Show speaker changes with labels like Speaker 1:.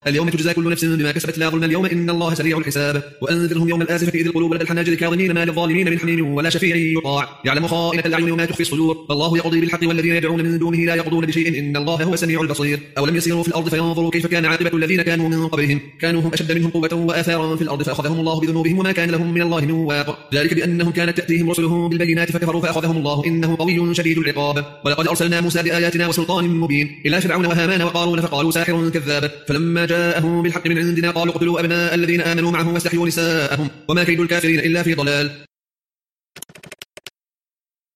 Speaker 1: اليوم تجزى كل نفس بما كسبت لا ظلم اليوم إن الله سريع الحساب وأنذرهم يوم الآزفة إذ القلوب لدى الحناجر كاظمين ما للظالمين من حميم ولا شفيع يطاع يعلم خائنة الأعين وما تخفي الصدور الله يقضي بالحق والذين يدعون من دونه لا يقضون بشيء إن الله هو السميع البصير أولم يسيروا في الأرض فينظروا كيف كان عاقبة الذين كانوا من قبلهم كانوا هم أشد منهم قوة وآثارا في الأرض فأخذهم الله بذنوبهم وما كان لهم من الله من واق ذلك بأنهم كانت تأتيهم رسلهم بالبينات فكفروا فأخذهم الله إنه قوي شديد العقاب ولقد أرسلنا موسى بآياتنا وسلطان مبين إلى فرعون وهامان وقارون فقالوا ساحر كذاب فلما جاءهم بالحق من عندنا قالوا اقتلوا أبناء الذين آمنوا معه واستحيوا نساءهم وما كيد الكافرين إلا في ضلال